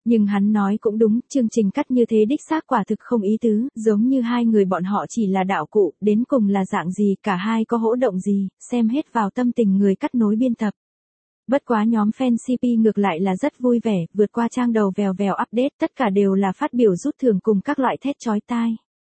Nhưng hắn nói cũng đúng, chương trình cắt như thế đích xác quả thực không ý tứ, giống như hai người bọn họ chỉ là đạo cụ, đến cùng là dạng gì, cả hai có hỗ động gì, xem hết vào tâm tình người cắt nối biên tập. Bất quá nhóm fan CP ngược lại là rất vui vẻ, vượt qua trang đầu vèo vèo update, tất cả đều là phát biểu rút thưởng cùng các loại thét chói tai.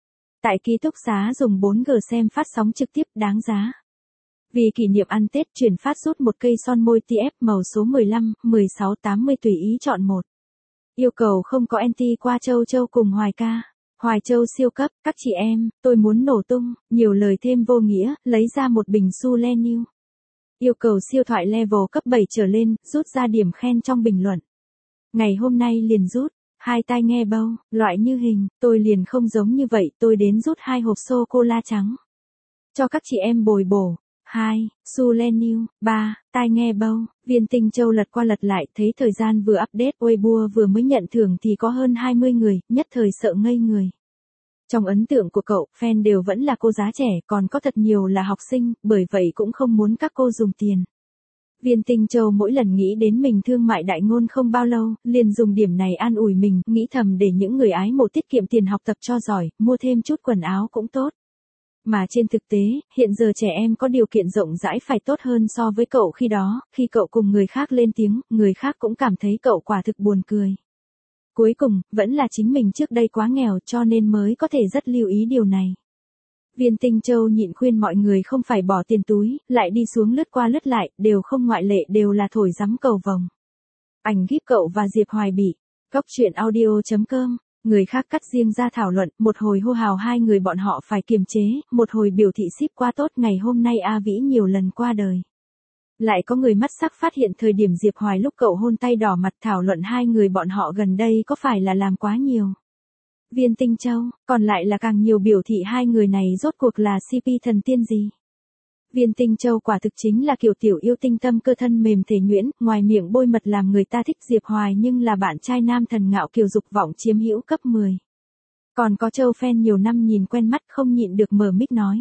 Tại ký túc xá dùng 4G xem phát sóng trực tiếp đáng giá. Vì kỷ niệm ăn Tết chuyển phát rút một cây son môi TF màu số 15, 16, 80 tùy ý chọn một. Yêu cầu không có anti qua Châu Châu cùng Hoài ca. Hoài Châu siêu cấp, các chị em, tôi muốn nổ tung, nhiều lời thêm vô nghĩa, lấy ra một bình su le new. Yêu cầu siêu thoại level cấp 7 trở lên, rút ra điểm khen trong bình luận. Ngày hôm nay liền rút, 2 tai nghe bâu, loại như hình, tôi liền không giống như vậy, tôi đến rút 2 hộp sô-cô-la trắng. Cho các chị em bồi bổ. 2. Su le new. 3. Tai nghe bâu. Viên Tinh Châu lật qua lật lại, thấy thời gian vừa update Weibo vừa mới nhận thưởng thì có hơn 20 người, nhất thời sợ ngây người. Trong ấn tượng của cậu, fan đều vẫn là cô giá trẻ, còn có thật nhiều là học sinh, bởi vậy cũng không muốn các cô dùng tiền. Viên Tinh Châu mỗi lần nghĩ đến mình thương mại đại ngôn không bao lâu, liền dùng điểm này an ủi mình, nghĩ thầm để những người ái mộ tiết kiệm tiền học tập cho giỏi, mua thêm chút quần áo cũng tốt. Mà trên thực tế, hiện giờ trẻ em có điều kiện rộng rãi phải tốt hơn so với cậu khi đó, khi cậu cùng người khác lên tiếng, người khác cũng cảm thấy cậu quả thực buồn cười. Cuối cùng, vẫn là chính mình trước đây quá nghèo cho nên mới có thể rất lưu ý điều này. Viên Tinh Châu nhịn khuyên mọi người không phải bỏ tiền túi, lại đi xuống lướt qua lướt lại, đều không ngoại lệ đều là thổi giắm cầu vồng. Ảnh gíp cậu và Diệp Hoài bị. Góc truyện audio.com. Người khác cắt riêng ra thảo luận, một hồi hô hào hai người bọn họ phải kiềm chế, một hồi biểu thị ship quá tốt ngày hôm nay A Vĩ nhiều lần qua đời. Lại có người mắt sắc phát hiện thời điểm Diệp Hoài lúc cậu hôn tay đỏ mặt thảo luận hai người bọn họ gần đây có phải là làm quá nhiều. Viên Tinh Châu, còn lại là càng nhiều biểu thị hai người này rốt cuộc là CP thần tiên gì. Viên Tinh Châu quả thực chính là kiểu tiểu yêu tinh tâm cơ thân mềm thể nhuyễn, ngoài miệng bôi mật làm người ta thích Diệp Hoài nhưng là bạn trai nam thần ngạo kiều dục vọng chiếm hữu cấp 10. Còn có Châu fan nhiều năm nhìn quen mắt không nhịn được mở mic nói.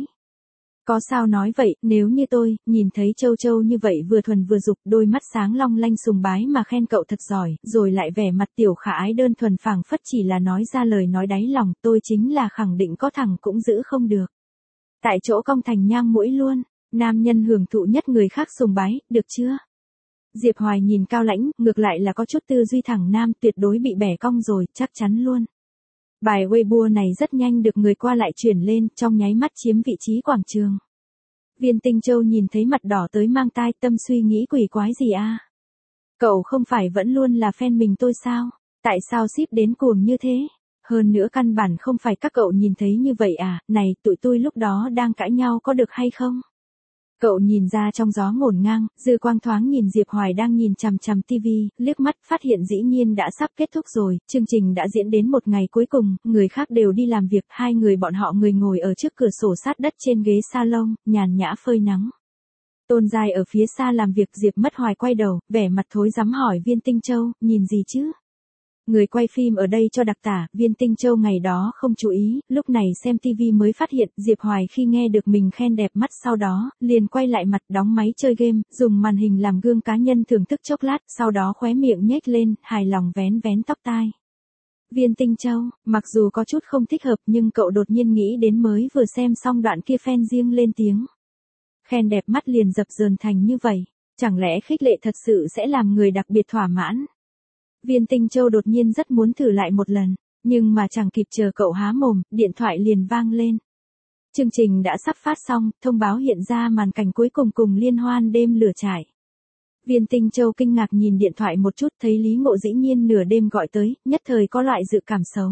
Có sao nói vậy, nếu như tôi, nhìn thấy Châu Châu như vậy vừa thuần vừa dục, đôi mắt sáng long lanh sùng bái mà khen cậu thật giỏi, rồi lại vẻ mặt tiểu khả ái đơn thuần phảng phất chỉ là nói ra lời nói đáy lòng, tôi chính là khẳng định có thằng cũng giữ không được. Tại chỗ cong thành nhang mũi luôn. Nam nhân hưởng thụ nhất người khác sùng bái, được chưa? Diệp Hoài nhìn cao lãnh, ngược lại là có chút tư duy thẳng nam tuyệt đối bị bẻ cong rồi, chắc chắn luôn. Bài Weibo này rất nhanh được người qua lại chuyển lên, trong nháy mắt chiếm vị trí quảng trường. Viên Tinh Châu nhìn thấy mặt đỏ tới mang tai tâm suy nghĩ quỷ quái gì a? Cậu không phải vẫn luôn là fan mình tôi sao? Tại sao ship đến cuồng như thế? Hơn nữa căn bản không phải các cậu nhìn thấy như vậy à, này tụi tôi lúc đó đang cãi nhau có được hay không? Cậu nhìn ra trong gió ngổn ngang, dư quang thoáng nhìn Diệp Hoài đang nhìn chằm chằm tivi, liếc mắt phát hiện dĩ nhiên đã sắp kết thúc rồi, chương trình đã diễn đến một ngày cuối cùng, người khác đều đi làm việc, hai người bọn họ người ngồi ở trước cửa sổ sát đất trên ghế salon, nhàn nhã phơi nắng. Tôn Giai ở phía xa làm việc Diệp Mất Hoài quay đầu, vẻ mặt thối rắm hỏi Viên Tinh Châu, nhìn gì chứ? Người quay phim ở đây cho đặc tả, Viên Tinh Châu ngày đó không chú ý, lúc này xem TV mới phát hiện, Diệp Hoài khi nghe được mình khen đẹp mắt sau đó, liền quay lại mặt đóng máy chơi game, dùng màn hình làm gương cá nhân thưởng thức chốc lát, sau đó khóe miệng nhếch lên, hài lòng vén vén tóc tai. Viên Tinh Châu, mặc dù có chút không thích hợp nhưng cậu đột nhiên nghĩ đến mới vừa xem xong đoạn kia fan riêng lên tiếng. Khen đẹp mắt liền dập dờn thành như vậy, chẳng lẽ khích lệ thật sự sẽ làm người đặc biệt thỏa mãn? Viên Tinh Châu đột nhiên rất muốn thử lại một lần, nhưng mà chẳng kịp chờ cậu há mồm, điện thoại liền vang lên. Chương trình đã sắp phát xong, thông báo hiện ra màn cảnh cuối cùng cùng liên hoan đêm lửa trại. Viên Tinh Châu kinh ngạc nhìn điện thoại một chút thấy Lý Ngộ dĩ nhiên nửa đêm gọi tới, nhất thời có loại dự cảm xấu.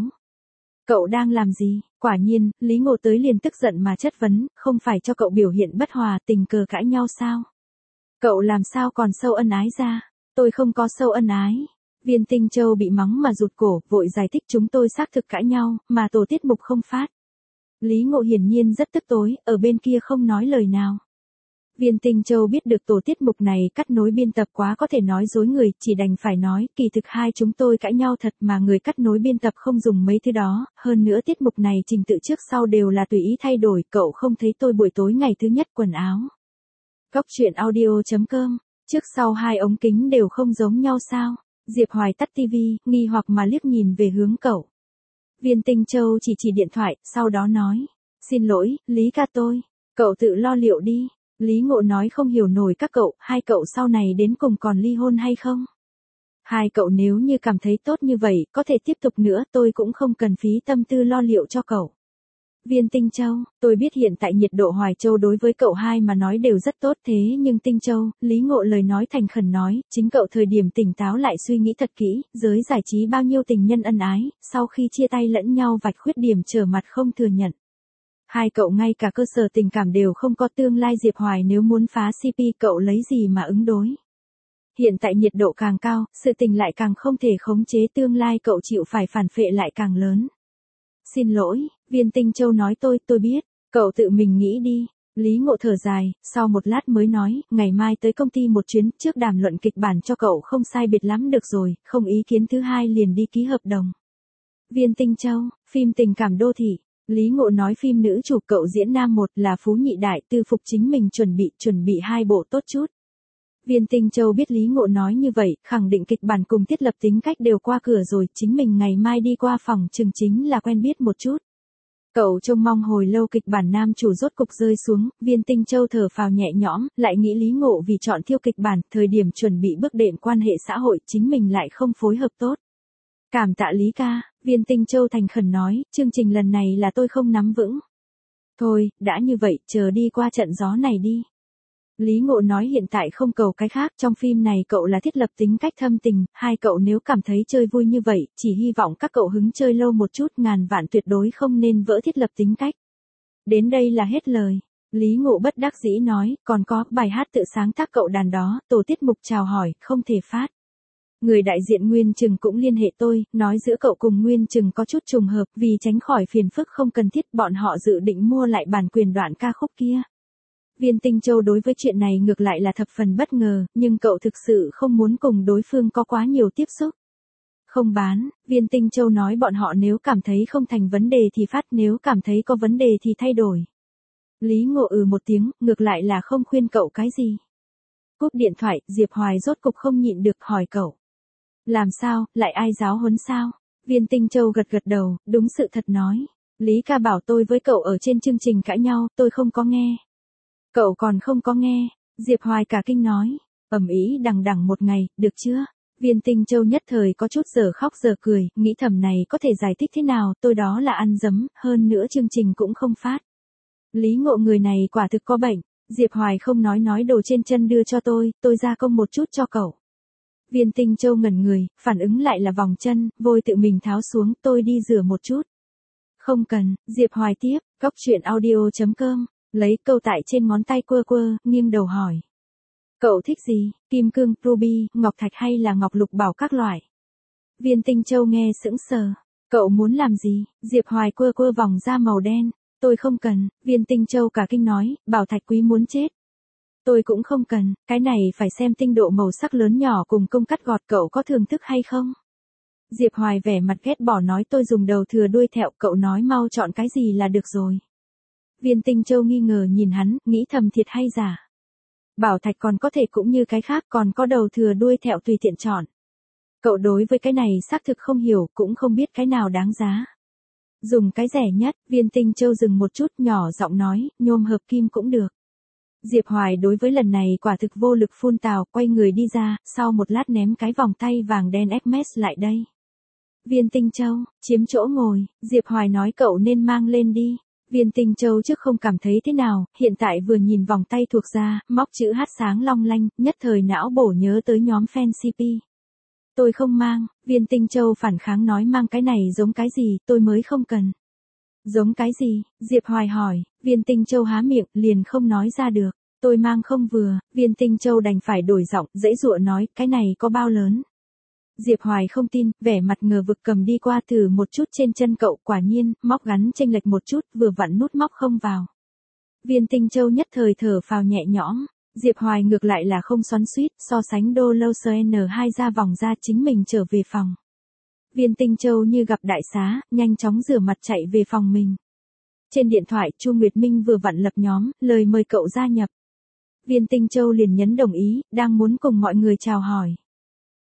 Cậu đang làm gì? Quả nhiên, Lý Ngộ tới liền tức giận mà chất vấn, không phải cho cậu biểu hiện bất hòa tình cờ cãi nhau sao? Cậu làm sao còn sâu ân ái ra? Tôi không có sâu ân ái. Viên Tinh Châu bị mắng mà rụt cổ, vội giải thích chúng tôi xác thực cãi nhau, mà tổ tiết mục không phát. Lý Ngộ hiển nhiên rất tức tối, ở bên kia không nói lời nào. Viên Tinh Châu biết được tổ tiết mục này cắt nối biên tập quá có thể nói dối người, chỉ đành phải nói, kỳ thực hai chúng tôi cãi nhau thật mà người cắt nối biên tập không dùng mấy thứ đó, hơn nữa tiết mục này trình tự trước sau đều là tùy ý thay đổi, cậu không thấy tôi buổi tối ngày thứ nhất quần áo. Góc truyện audio.com, trước sau hai ống kính đều không giống nhau sao? Diệp Hoài tắt tivi, nghi hoặc mà liếc nhìn về hướng cậu. Viên Tinh Châu chỉ chỉ điện thoại, sau đó nói. Xin lỗi, Lý ca tôi. Cậu tự lo liệu đi. Lý Ngộ nói không hiểu nổi các cậu, hai cậu sau này đến cùng còn ly hôn hay không? Hai cậu nếu như cảm thấy tốt như vậy, có thể tiếp tục nữa, tôi cũng không cần phí tâm tư lo liệu cho cậu. Viên Tinh Châu, tôi biết hiện tại nhiệt độ Hoài Châu đối với cậu hai mà nói đều rất tốt thế nhưng Tinh Châu, Lý Ngộ lời nói thành khẩn nói, chính cậu thời điểm tỉnh táo lại suy nghĩ thật kỹ, giới giải trí bao nhiêu tình nhân ân ái, sau khi chia tay lẫn nhau vạch khuyết điểm trở mặt không thừa nhận. Hai cậu ngay cả cơ sở tình cảm đều không có tương lai Diệp Hoài nếu muốn phá CP cậu lấy gì mà ứng đối. Hiện tại nhiệt độ càng cao, sự tình lại càng không thể khống chế tương lai cậu chịu phải phản phệ lại càng lớn. Xin lỗi, Viên Tinh Châu nói tôi biết, cậu tự mình nghĩ đi. Lý Ngộ thở dài, sau một lát mới nói, ngày mai tới công ty một chuyến, trước đàm luận kịch bản cho cậu không sai biệt lắm được rồi, không ý kiến thứ hai liền đi ký hợp đồng. Viên Tinh Châu, phim tình cảm đô thị. Lý Ngộ nói phim nữ chủ cậu diễn nam một là Phú Nhị Đại Tư Phục chính mình chuẩn bị hai bộ tốt chút. Viên Tinh Châu biết Lý Ngộ nói như vậy, khẳng định kịch bản cùng thiết lập tính cách đều qua cửa rồi, chính mình ngày mai đi qua phòng chừng chính là quen biết một chút. Cậu trông mong hồi lâu kịch bản nam chủ rốt cục rơi xuống, Viên Tinh Châu thở phào nhẹ nhõm, lại nghĩ Lý Ngộ vì chọn thiêu kịch bản, thời điểm chuẩn bị bước đệm quan hệ xã hội, chính mình lại không phối hợp tốt. Cảm tạ Lý ca, Viên Tinh Châu thành khẩn nói, chương trình lần này là tôi không nắm vững. Thôi, đã như vậy, chờ đi qua trận gió này đi. Lý Ngộ nói hiện tại không cầu cái khác, trong phim này cậu là thiết lập tính cách thâm tình, hai cậu nếu cảm thấy chơi vui như vậy, chỉ hy vọng các cậu hứng chơi lâu một chút, ngàn vạn tuyệt đối không nên vỡ thiết lập tính cách. Đến đây là hết lời. Lý Ngộ bất đắc dĩ nói, còn có bài hát tự sáng tác cậu đàn đó, tổ tiết mục chào hỏi, không thể phát. Người đại diện Nguyên Trừng cũng liên hệ tôi, nói giữa cậu cùng Nguyên Trừng có chút trùng hợp, vì tránh khỏi phiền phức không cần thiết, bọn họ dự định mua lại bản quyền đoạn ca khúc kia. Viên Tinh Châu đối với chuyện này ngược lại là thập phần bất ngờ, nhưng cậu thực sự không muốn cùng đối phương có quá nhiều tiếp xúc. Không bán, Viên Tinh Châu nói bọn họ nếu cảm thấy không thành vấn đề thì phát, nếu cảm thấy có vấn đề thì thay đổi. Lý Ngộ một tiếng, ngược lại là không khuyên cậu cái gì. Cúp điện thoại, Diệp Hoài rốt cục không nhịn được hỏi cậu. Làm sao, lại ai giáo huấn sao? Viên Tinh Châu gật gật đầu, đúng sự thật nói. Lý ca bảo tôi với cậu ở trên chương trình cãi nhau, tôi không có nghe. Cậu còn không có nghe, Diệp Hoài cả kinh nói. Ầm ĩ đằng đằng một ngày, được chưa? Viên Tinh Châu nhất thời có chút giờ khóc giờ cười, nghĩ thầm này có thể giải thích thế nào, tôi đó là ăn dấm, hơn nữa chương trình cũng không phát. Lý Ngộ người này quả thực có bệnh, Diệp Hoài không nói đồ trên chân đưa cho tôi gia công một chút cho cậu. Viên Tinh Châu ngẩn người, phản ứng lại là vòng chân, vôi tự mình tháo xuống, tôi đi rửa một chút. Không cần, Diệp Hoài tiếp, cóc truyện audio.com, lấy câu tại trên ngón tay quơ, nghiêng đầu hỏi. Cậu thích gì, kim cương, ruby, ngọc thạch hay là ngọc lục bảo các loại? Viên Tinh Châu nghe sững sờ, cậu muốn làm gì? Diệp Hoài quơ vòng da màu đen, tôi không cần, Viên Tinh Châu cả kinh nói, bảo thạch quý muốn chết. Tôi cũng không cần, cái này phải xem tinh độ màu sắc lớn nhỏ cùng công cắt gọt cậu có thưởng thức hay không? Diệp Hoài vẻ mặt ghét bỏ nói tôi dùng đầu thừa đuôi thẹo, cậu nói mau chọn cái gì là được rồi. Viên Tinh Châu nghi ngờ nhìn hắn, nghĩ thầm thiệt hay giả. Bảo thạch còn có thể cũng như cái khác, còn có đầu thừa đuôi thẹo tùy tiện chọn. Cậu đối với cái này xác thực không hiểu, cũng không biết cái nào đáng giá. Dùng cái rẻ nhất, Viên Tinh Châu dừng một chút nhỏ giọng nói, nhôm hợp kim cũng được. Diệp Hoài đối với lần này quả thực vô lực phun tào, quay người đi ra, sau một lát ném cái vòng tay vàng đen Hermes lại đây. Viên Tinh Châu, chiếm chỗ ngồi, Diệp Hoài nói cậu nên mang lên đi. Viên Tinh Châu trước không cảm thấy thế nào, hiện tại vừa nhìn vòng tay thuộc ra, móc chữ H sáng long lanh, nhất thời não bổ nhớ tới nhóm fan CP. Tôi không mang, Viên Tinh Châu phản kháng nói mang cái này giống cái gì, tôi mới không cần. Giống cái gì? Diệp Hoài hỏi, Viên Tinh Châu há miệng, liền không nói ra được. Tôi mang không vừa, Viên Tinh Châu đành phải đổi giọng, dãy dụa nói, cái này có bao lớn? Diệp Hoài không tin, vẻ mặt ngờ vực cầm đi qua thử một chút trên chân cậu, quả nhiên, móc gắn chênh lệch một chút, vừa vặn nút móc không vào. Viên Tinh Châu nhất thời thở phào nhẹ nhõm, Diệp Hoài ngược lại là không xoắn xuýt, so sánh đô lâu N2 ra vòng ra chính mình trở về phòng. Viên Tinh Châu như gặp đại xá, nhanh chóng rửa mặt chạy về phòng mình. Trên điện thoại, Chu Nguyệt Minh vừa vặn lập nhóm, lời mời cậu gia nhập. Viên Tinh Châu liền nhấn đồng ý, đang muốn cùng mọi người chào hỏi.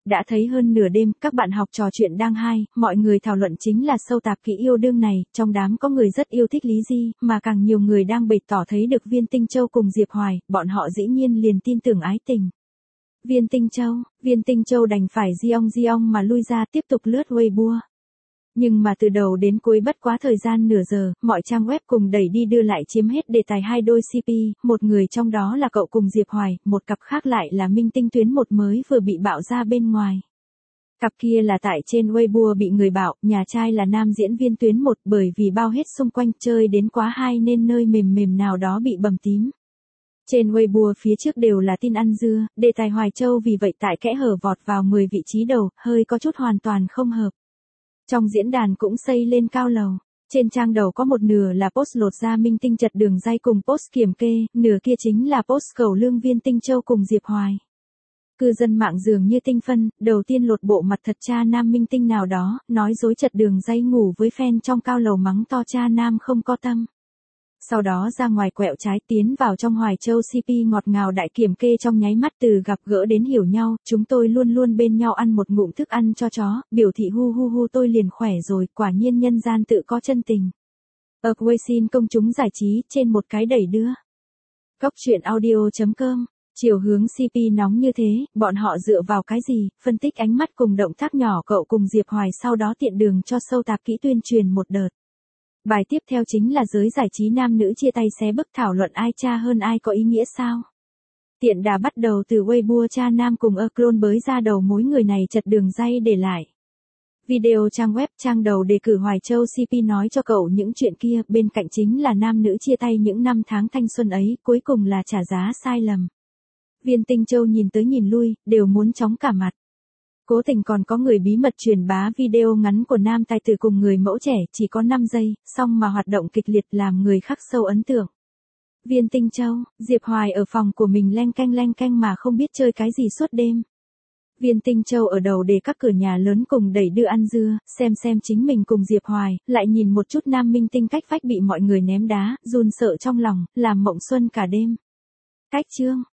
Đã thấy hơn nửa đêm, các bạn học trò chuyện đang hay, mọi người thảo luận chính là sâu tạp kỹ yêu đương này, trong đám có người rất yêu thích Lý Di, mà càng nhiều người đang bày tỏ thấy được Viên Tinh Châu cùng Diệp Hoài, bọn họ dĩ nhiên liền tin tưởng ái tình. Viên Tinh Châu đành phải di ong mà lui ra tiếp tục lướt Weibo. Nhưng mà từ đầu đến cuối bất quá thời gian nửa giờ, mọi trang web cùng đẩy đi đưa lại chiếm hết đề tài hai đôi CP, một người trong đó là cậu cùng Diệp Hoài, một cặp khác lại là Minh Tinh Tuyến một mới vừa bị bạo ra bên ngoài. Cặp kia là tại trên Weibo bị người bạo, nhà trai là nam diễn viên Tuyến một bởi vì bao hết xung quanh chơi đến quá hay nên nơi mềm nào đó bị bầm tím. Trên Weibo phía trước đều là tin ăn dưa, đề tài Hoài Châu vì vậy tại kẽ hở vọt vào 10 vị trí đầu, hơi có chút hoàn toàn không hợp. Trong diễn đàn cũng xây lên cao lầu. Trên trang đầu có một nửa là post lột ra Minh Tinh chật đường dây cùng post kiểm kê, nửa kia chính là post cầu lương Viên Tinh Châu cùng Diệp Hoài. Cư dân mạng dường như tinh phân, đầu tiên lột bộ mặt thật cha nam Minh Tinh nào đó, nói dối chật đường dây ngủ với fan trong cao lầu mắng to cha nam không có tâm. Sau đó ra ngoài quẹo trái tiến vào trong Hoài Châu CP ngọt ngào đại kiểm kê trong nháy mắt từ gặp gỡ đến hiểu nhau, chúng tôi luôn luôn bên nhau ăn một ngụm thức ăn cho chó, biểu thị hu tôi liền khỏe rồi, quả nhiên nhân gian tự có chân tình. Quay xin công chúng giải trí trên một cái đẩy đưa. Góc truyện audio.com, chiều hướng CP nóng như thế, bọn họ dựa vào cái gì, phân tích ánh mắt cùng động tác nhỏ cậu cùng Diệp Hoài sau đó tiện đường cho sâu tạp kỹ tuyên truyền một đợt. Bài tiếp theo chính là giới giải trí nam nữ chia tay xé bức thảo luận ai cha hơn ai có ý nghĩa sao. Tiện đà bắt đầu từ Weibo cha nam cùng clone bới ra đầu mối người này chật đường dây để lại. Video trang web trang đầu đề cử Hoài Châu CP nói cho cậu những chuyện kia, bên cạnh chính là nam nữ chia tay những năm tháng thanh xuân ấy, cuối cùng là trả giá sai lầm. Viên Tinh Châu nhìn tới nhìn lui, đều muốn chóng cả mặt. Cố tình còn có người bí mật truyền bá video ngắn của nam tài tử cùng người mẫu trẻ, chỉ có 5 giây, song mà hoạt động kịch liệt làm người khắc sâu ấn tượng. Viên Tinh Châu, Diệp Hoài ở phòng của mình leng canh mà không biết chơi cái gì suốt đêm. Viên Tinh Châu ở đầu đề các cửa nhà lớn cùng đẩy đưa ăn dưa, xem chính mình cùng Diệp Hoài, lại nhìn một chút nam minh tinh cách vách bị mọi người ném đá, run sợ trong lòng, làm mộng xuân cả đêm. Cách chương.